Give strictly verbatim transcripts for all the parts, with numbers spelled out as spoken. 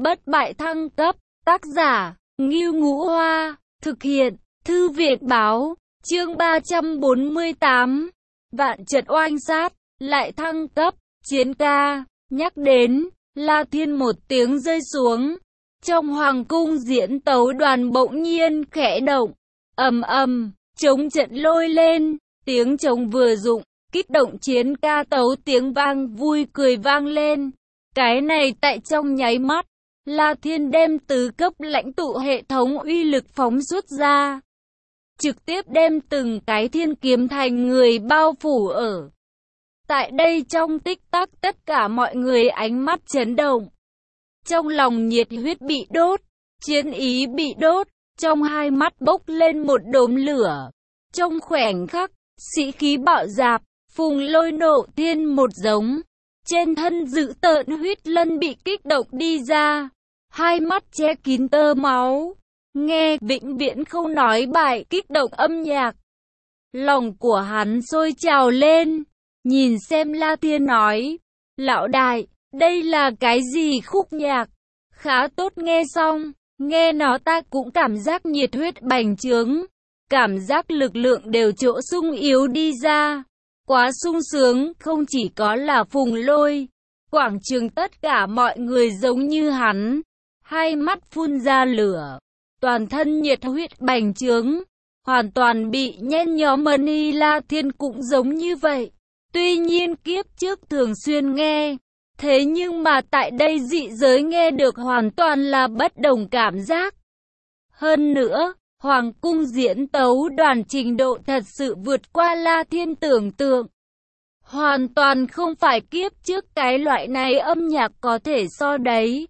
bất bại thăng cấp, tác giả, Ngưu Ngũ Hoa, thực hiện, Thư viện báo, chương ba trăm bốn mươi tám, vạn trận oanh sát, lại thăng cấp, chiến ca, nhắc đến, La Thiên một tiếng rơi xuống, trong hoàng cung diễn tấu đoàn bỗng nhiên khẽ động, ầm ầm, trống trận lôi lên, tiếng trống vừa dụng, kích động chiến ca tấu tiếng vang vui cười vang lên. Cái này tại trong nháy mắt, La Thiên đem tứ cấp lãnh tụ hệ thống uy lực phóng xuất ra, trực tiếp đem từng cái thiên kiếm thành người bao phủ ở. Tại đây trong tích tắc tất cả mọi người ánh mắt chấn động, trong lòng nhiệt huyết bị đốt, chiến ý bị đốt, trong hai mắt bốc lên một đốm lửa. Trong khoảnh khắc, sĩ khí bạo dạp, phùng lôi nộ thiên một giống, trên thân dữ tợn huyết lân bị kích động đi ra, hai mắt che kín tơ máu, nghe vĩnh viễn không nói bài kích động âm nhạc. Lòng của hắn sôi trào lên, nhìn xem La Thiên nói, lão đại, đây là cái gì khúc nhạc, khá tốt nghe xong, nghe nó ta cũng cảm giác nhiệt huyết bành trướng, cảm giác lực lượng đều chỗ sung yếu đi ra, quá sung sướng, không chỉ có là Phùng Lôi, quảng trường tất cả mọi người giống như hắn, hai mắt phun ra lửa, toàn thân nhiệt huyết bành trướng, hoàn toàn bị nhen nhóm mani. La Thiên cũng giống như vậy, tuy nhiên kiếp trước thường xuyên nghe, thế nhưng mà tại đây dị giới nghe được hoàn toàn là bất đồng cảm giác. Hơn nữa, hoàng cung diễn tấu đoàn trình độ thật sự vượt qua La Thiên tưởng tượng, hoàn toàn không phải kiếp trước cái loại này âm nhạc có thể so đấy.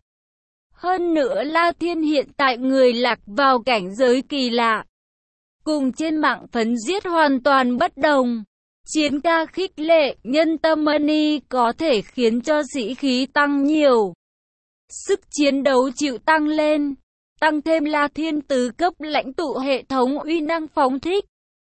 Hơn nữa La Thiên hiện tại người lạc vào cảnh giới kỳ lạ, cùng trên mạng phấn giết hoàn toàn bất đồng. Chiến ca khích lệ, nhân tâm mani có thể khiến cho sĩ khí tăng nhiều, sức chiến đấu chịu tăng lên, tăng thêm La Thiên tứ cấp lãnh tụ hệ thống uy năng phóng thích.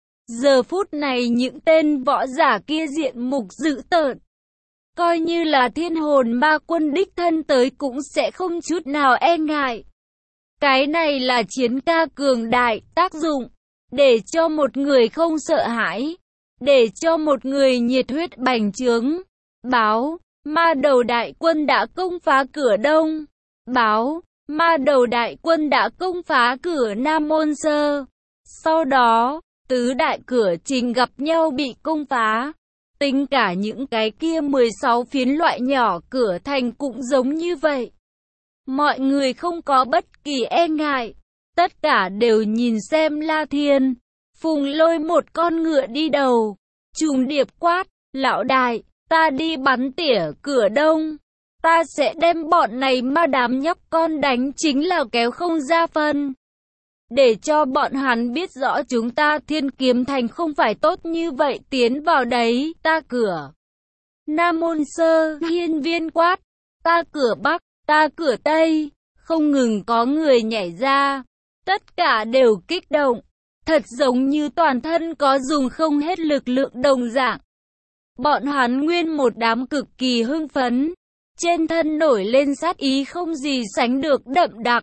Giờ phút này những tên võ giả kia diện mục dữ tợn, coi như là thiên hồn ma quân đích thân tới cũng sẽ không chút nào e ngại. Cái này là chiến ca cường đại, tác dụng để cho một người không sợ hãi, để cho một người nhiệt huyết bành trướng. Báo, ma đầu đại quân đã công phá cửa Đông. Báo, ma đầu đại quân đã công phá cửa Nam Môn Sơ. Sau đó, tứ đại cửa trình gặp nhau bị công phá. Tính cả những cái kia mười sáu phiến loại nhỏ cửa thành cũng giống như vậy. Mọi người không có bất kỳ e ngại, tất cả đều nhìn xem La Thiên. Phùng Lôi một con ngựa đi đầu, trùng điệp quát, lão đại, ta đi bắn tỉa cửa Đông, ta sẽ đem bọn này ma đám nhóc con đánh chính là kéo không ra phân. Để cho bọn hắn biết rõ chúng ta Thiên Kiếm Thành không phải tốt như vậy tiến vào đấy, ta cửa Nam Môn Sơ, hiên viên quát, ta cửa Bắc, ta cửa Tây, không ngừng có người nhảy ra, tất cả đều kích động, thật giống như toàn thân có dùng không hết lực lượng đồng dạng. Bọn hắn nguyên một đám cực kỳ hưng phấn, trên thân nổi lên sát ý không gì sánh được đậm đặc.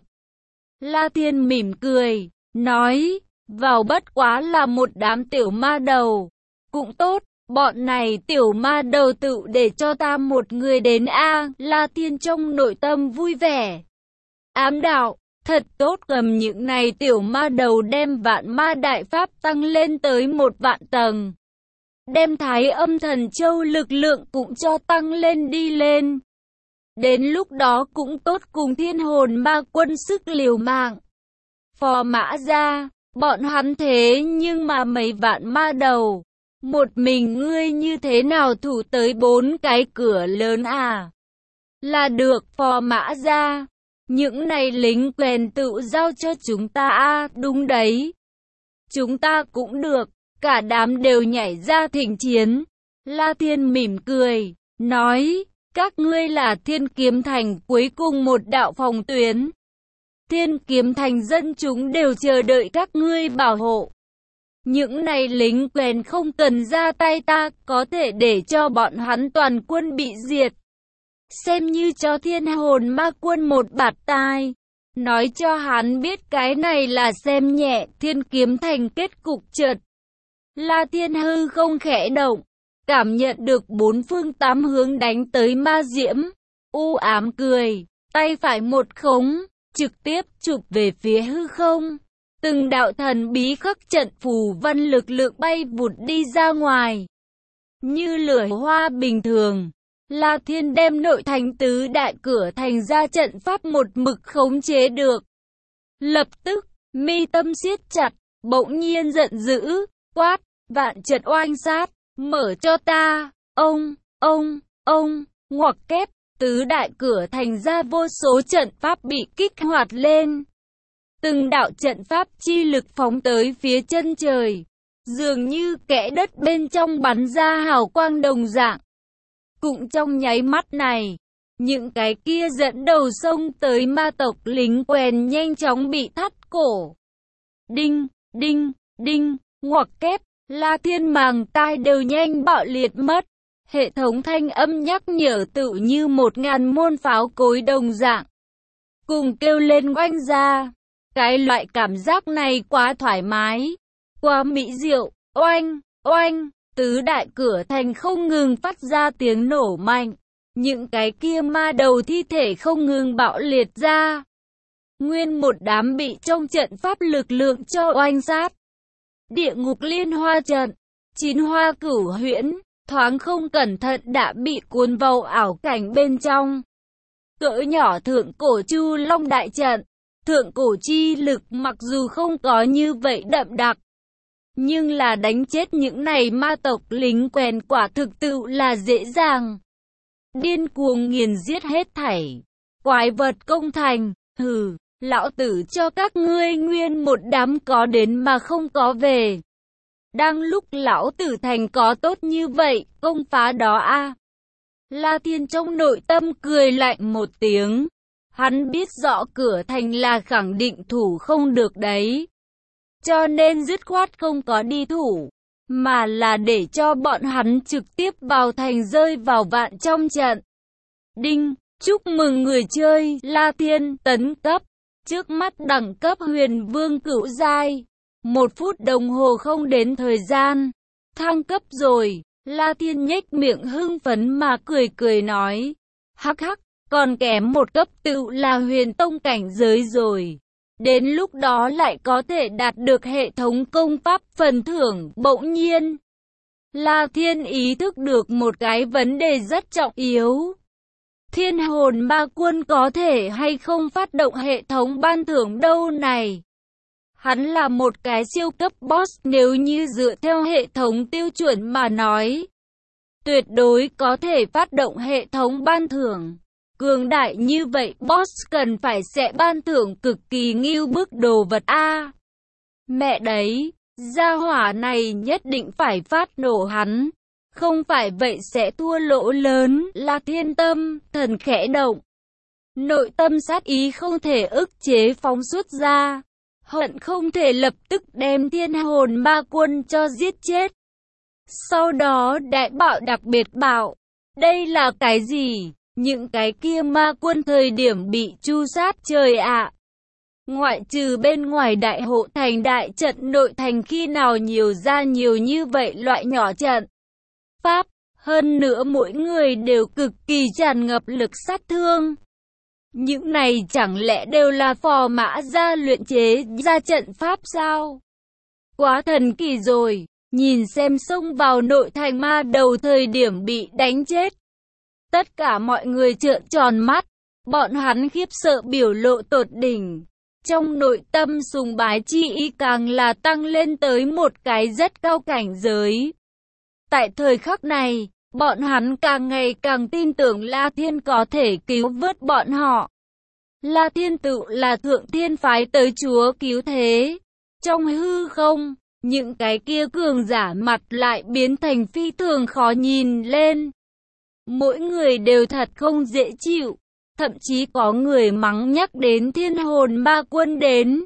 La Thiên mỉm cười, nói, vào bất quá là một đám tiểu ma đầu. Cũng tốt, bọn này tiểu ma đầu tự để cho ta một người đến a. La Thiên trong nội tâm vui vẻ, ám đạo, thật tốt, cầm những này tiểu ma đầu đem vạn ma đại pháp tăng lên tới một vạn tầng. Đem thái âm thần châu lực lượng cũng cho tăng lên đi lên. Đến lúc đó cũng tốt cùng thiên hồn ma quân sức liều mạng. Phò mã ra, bọn hắn thế nhưng mà mấy vạn ma đầu, một mình ngươi như thế nào thủ tới bốn cái cửa lớn à? Là được phò mã ra, những này lính quèn tự giao cho chúng ta a. Đúng đấy, chúng ta cũng được. Cả đám đều nhảy ra thỉnh chiến. La Thiên mỉm cười, nói, các ngươi là Thiên Kiếm Thành cuối cùng một đạo phòng tuyến. Thiên Kiếm Thành dân chúng đều chờ đợi các ngươi bảo hộ. Những này lính quèn không cần ra tay, ta có thể để cho bọn hắn toàn quân bị diệt. xem như cho thiên hồn ma quân một bạt tai, nói cho hắn biết cái này là xem nhẹ thiên kiếm thành kết cục. Chợt La Thiên hư không khẽ động, cảm nhận được bốn phương tám hướng đánh tới ma diễm, u ám cười, tay phải một khống, trực tiếp chụp về phía hư không. Từng đạo thần bí khắc trận phù văn lực lượng bay vụt đi ra ngoài. Như lửa hoa bình thường, La Thiên đem nội thành tứ đại cửa thành ra trận pháp một mực khống chế được. Lập tức, mi tâm siết chặt, bỗng nhiên giận dữ, quát, vạn trận oanh sát, mở cho ta, ông, ông, ông, ngoặc kép, tứ đại cửa thành ra vô số trận pháp bị kích hoạt lên. Từng đạo trận pháp chi lực phóng tới phía chân trời, dường như kẽ đất bên trong bắn ra hào quang đồng dạng. Cũng trong nháy mắt này, những cái kia dẫn đầu xông tới ma tộc lính quèn nhanh chóng bị thắt cổ. Đinh, đinh, đinh, ngoặc kép, La Thiên màng tai đều nhanh bạo liệt mất. Hệ thống thanh âm nhắc nhở tự như một ngàn môn pháo cối đồng dạng, cùng kêu lên oanh ra. Cái loại cảm giác này quá thoải mái, quá mỹ diệu. Oanh, oanh, tứ đại cửa thành không ngừng phát ra tiếng nổ mạnh. Những cái kia ma đầu thi thể không ngừng bạo liệt ra. Nguyên một đám bị trong trận pháp lực lượng cho oanh sát. Địa ngục liên hoa trận, chín hoa cửu huyễn, thoáng không cẩn thận đã bị cuốn vào ảo cảnh bên trong. Cỡ nhỏ thượng cổ chu long đại trận, thượng cổ chi lực mặc dù không có như vậy đậm đặc, nhưng là đánh chết những này ma tộc lính quèn quả thực tự là dễ dàng. Điên cuồng nghiền giết hết thảy quái vật công thành, hừ, lão tử cho các ngươi nguyên một đám có đến mà không có về. Đang lúc lão tử thành có tốt như vậy, công phá đó a à. La Thiên trong nội tâm cười lạnh một tiếng. Hắn biết rõ cửa thành là khẳng định thủ không được đấy. Cho nên dứt khoát không có đi thủ, mà là để cho bọn hắn trực tiếp vào thành rơi vào vạn trong trận. Đinh, chúc mừng người chơi La Thiên tấn cấp. Trước mắt đẳng cấp huyền vương cửu giai. Một phút đồng hồ không đến thời gian. Thăng cấp rồi. La Thiên nhếch miệng hưng phấn mà cười cười nói. Hắc hắc, còn kém một cấp tự là huyền tông cảnh giới rồi. Đến lúc đó lại có thể đạt được hệ thống công pháp phần thưởng. Bỗng nhiên, La Thiên ý thức được một cái vấn đề rất trọng yếu. Thiên hồn ma quân có thể hay không phát động hệ thống ban thưởng đâu này? Hắn là một cái siêu cấp boss, nếu như dựa theo hệ thống tiêu chuẩn mà nói, tuyệt đối có thể phát động hệ thống ban thưởng. Cường đại như vậy boss cần phải sẽ ban thưởng cực kỳ ngưu bức đồ vật a. Mẹ đấy, gia hỏa này nhất định phải phát nổ hắn. Không phải vậy sẽ thua lỗ lớn. La Thiên tâm thần khẽ động, nội tâm sát ý không thể ức chế phóng xuất ra, hận không thể lập tức đem thiên hồn ma quân cho giết chết. Sau đó đại bạo đặc biệt bảo, đây là cái gì? Những cái kia ma quân thời điểm bị chu sát trời ạ. Ngoại trừ bên ngoài đại hộ thành đại trận, nội thành khi nào nhiều ra nhiều như vậy loại nhỏ trận pháp, hơn nữa mỗi người đều cực kỳ tràn ngập lực sát thương. Những này chẳng lẽ đều là phò mã ra luyện chế ra trận pháp sao? Quá thần kỳ rồi, nhìn xem xông vào nội thành ma đầu thời điểm bị đánh chết. Tất cả mọi người trợn tròn mắt, bọn hắn khiếp sợ biểu lộ tột đỉnh. Trong nội tâm sùng bái chi ý càng là tăng lên tới một cái rất cao cảnh giới. Tại thời khắc này, bọn hắn càng ngày càng tin tưởng La Thiên có thể cứu vớt bọn họ. La Thiên tự là thượng thiên phái tới chúa cứu thế. Trong hư không, những cái kia cường giả mặt lại biến thành phi thường khó nhìn lên. Mỗi người đều thật không dễ chịu, thậm chí có người mắng nhắc đến thiên hồn ma quân đến.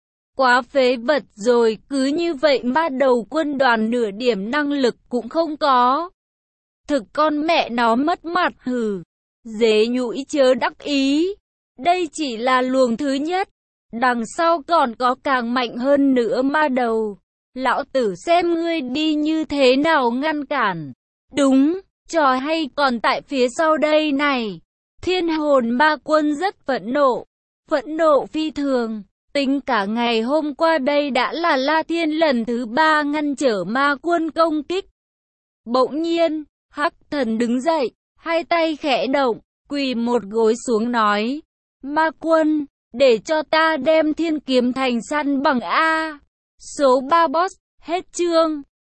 Quá phế vật rồi, cứ như vậy ma đầu quân đoàn nửa điểm năng lực cũng không có. Thực con mẹ nó mất mặt hừ. Dế nhũi chớ đắc ý. Đây chỉ là luồng thứ nhất. Đằng sau còn có càng mạnh hơn nữa ma đầu. Lão tử xem ngươi đi như thế nào ngăn cản. Đúng, trò hay còn tại phía sau đây này. Thiên hồn ma quân rất phẫn nộ. Phẫn nộ phi thường. Tính cả ngày hôm qua đây đã là La Thiên lần thứ ba ngăn trở ma quân công kích. Bỗng nhiên, Hắc Thần đứng dậy, hai tay khẽ động, quỳ một gối xuống nói. Ma quân, để cho ta đem thiên kiếm thành săn bằng A. Số ba boss, hết chương.